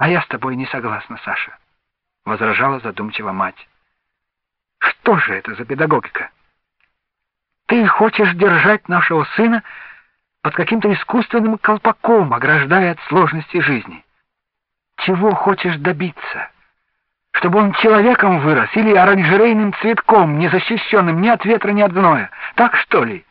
А я с тобой не согласна, Саша, — возражала задумчиво мать. Что же это за педагогика? Ты хочешь держать нашего сына под каким-то искусственным колпаком, ограждая от сложностей жизни. Чего хочешь добиться? Чтобы он человеком вырос или оранжерейным цветком, не защищенным ни от ветра, ни от зноя? Так что ли?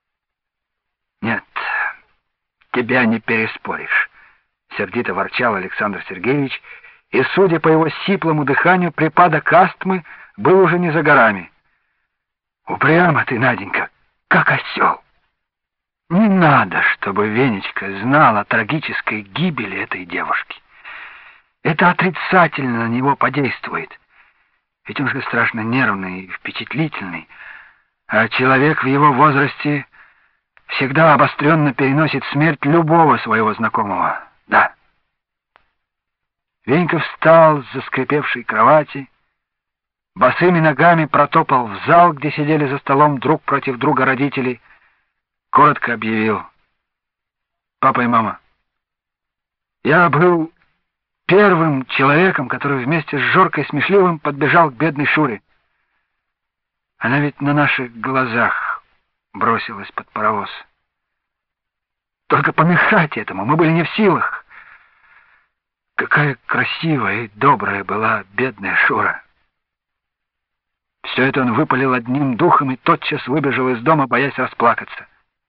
Нет, тебя не переспоришь, — сердито ворчал Александр Сергеевич, и, судя по его сиплому дыханию, припадок астмы был уже не за горами. Упряма ты, Наденька, как осел. Не надо, чтобы Венечка знал о трагической гибели этой девушки. Это отрицательно на него подействует. Ведь он же страшно нервный и впечатлительный, а человек в его возрасте всегда обостренно переносит смерть любого своего знакомого. Да. Венька встал с заскрипевшей кровати, босыми ногами протопал в зал, где сидели за столом друг против друга родители, коротко объявил: «Папа и мама, я был первым человеком, который вместе с Жоркой Смешливым подбежал к бедной Шуре. Она ведь на наших глазах бросилась под паровоз. Только помешать этому мы были не в силах. Какая красивая и добрая была бедная Шура». Все это он выпалил одним духом и тотчас выбежал из дома, боясь расплакаться.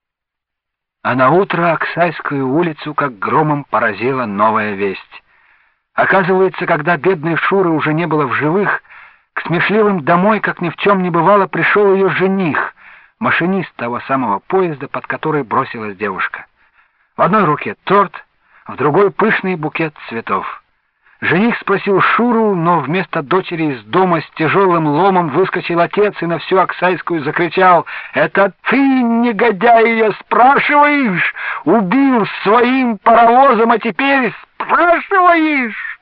А наутро Аксайскую улицу как громом поразила новая весть. Оказывается, когда бедной Шуры уже не было в живых, к Смешливым домой, как ни в чем не бывало, пришел ее жених, машинист того самого поезда, под который бросилась девушка. В одной руке торт, в другой пышный букет цветов. Жених спросил Шуру, но вместо дочери из дома с тяжелым ломом выскочил отец и на всю Аксайскую закричал: «Это ты, негодяй, ее спрашиваешь? Убил своим паровозом, а теперь спрашиваешь?»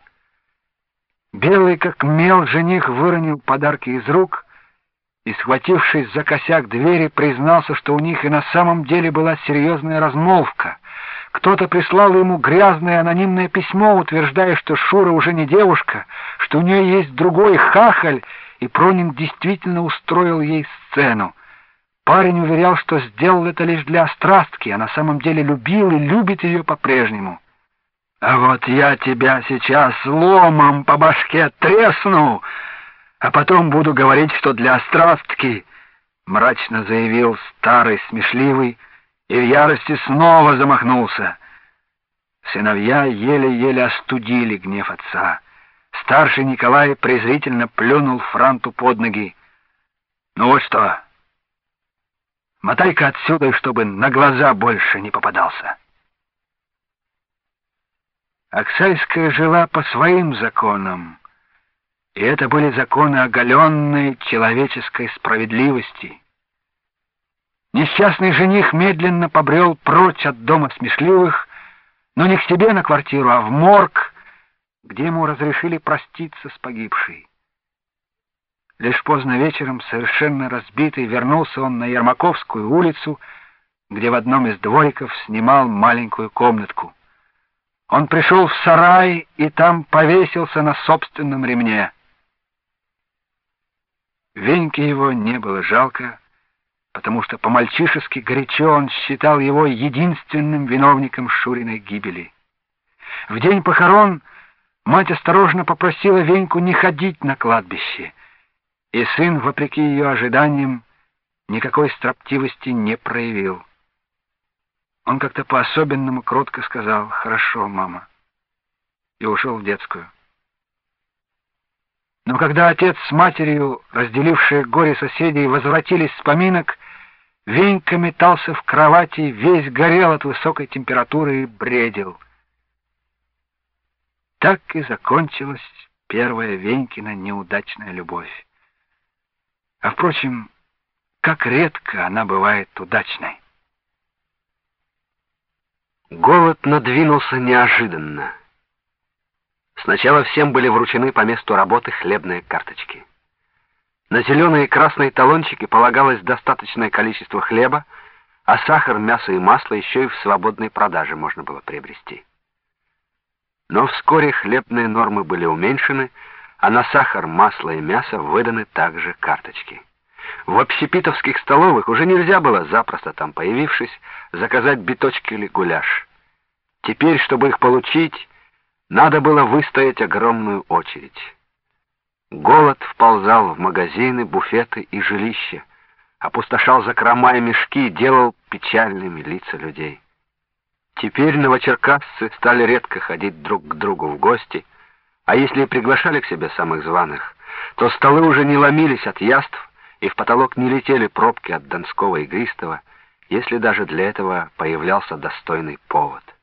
Белый как мел жених выронил подарки из рук и, схватившись за косяк двери, признался, что у них и на самом деле была серьезная размолвка. Кто-то прислал ему грязное анонимное письмо, утверждая, что Шура уже не девушка, что у нее есть другой хахаль, и Пронин действительно устроил ей сцену. Парень уверял, что сделал это лишь для острастки, а на самом деле любил и любит ее по-прежнему. «А вот я тебя сейчас ломом по башке тресну, а потом буду говорить, что для острастки», — мрачно заявил старый Смешливый, и в ярости снова замахнулся. Сыновья еле-еле остудили гнев отца. Старший Николай презрительно плюнул Франту под ноги. «Ну вот что, мотай-ка отсюда, и чтобы на глаза больше не попадался». Аксайская жила по своим законам, и это были законы оголенной человеческой справедливости. Несчастный жених медленно побрел прочь от дома Смешливых, но не к себе на квартиру, а в морг, где ему разрешили проститься с погибшей. Лишь поздно вечером, совершенно разбитый, вернулся он на Ермаковскую улицу, где в одном из двориков снимал маленькую комнатку. Он пришел в сарай и там повесился на собственном ремне. Веньке его не было жалко, потому что по-мальчишески горячо он считал его единственным виновником Шуриной гибели. В день похорон мать осторожно попросила Веньку не ходить на кладбище, и сын, вопреки ее ожиданиям, никакой строптивости не проявил. Он как-то по-особенному кротко сказал: «Хорошо, мама», и ушел в детскую. Но когда отец с матерью, разделившие горе соседей, возвратились с поминок, Венька метался в кровати, весь горел от высокой температуры и бредил. Так и закончилась первая Венькина неудачная любовь. А впрочем, как редко она бывает удачной. Голод надвинулся неожиданно. Сначала всем были вручены по месту работы хлебные карточки. На зеленые и красные талончики полагалось достаточное количество хлеба, а сахар, мясо и масло еще и в свободной продаже можно было приобрести. Но вскоре хлебные нормы были уменьшены, а на сахар, масло и мясо выданы также карточки. В общепитовских столовых уже нельзя было, запросто там появившись, заказать биточки или гуляш. Теперь, чтобы их получить, надо было выстоять огромную очередь. Голод вползал в магазины, буфеты и жилища, опустошал закрома и мешки, делал печальными лица людей. Теперь новочеркасцы стали редко ходить друг к другу в гости, а если и приглашали к себе самых званых, то столы уже не ломились от яств, и в потолок не летели пробки от Донского игристого, если даже для этого появлялся достойный повод.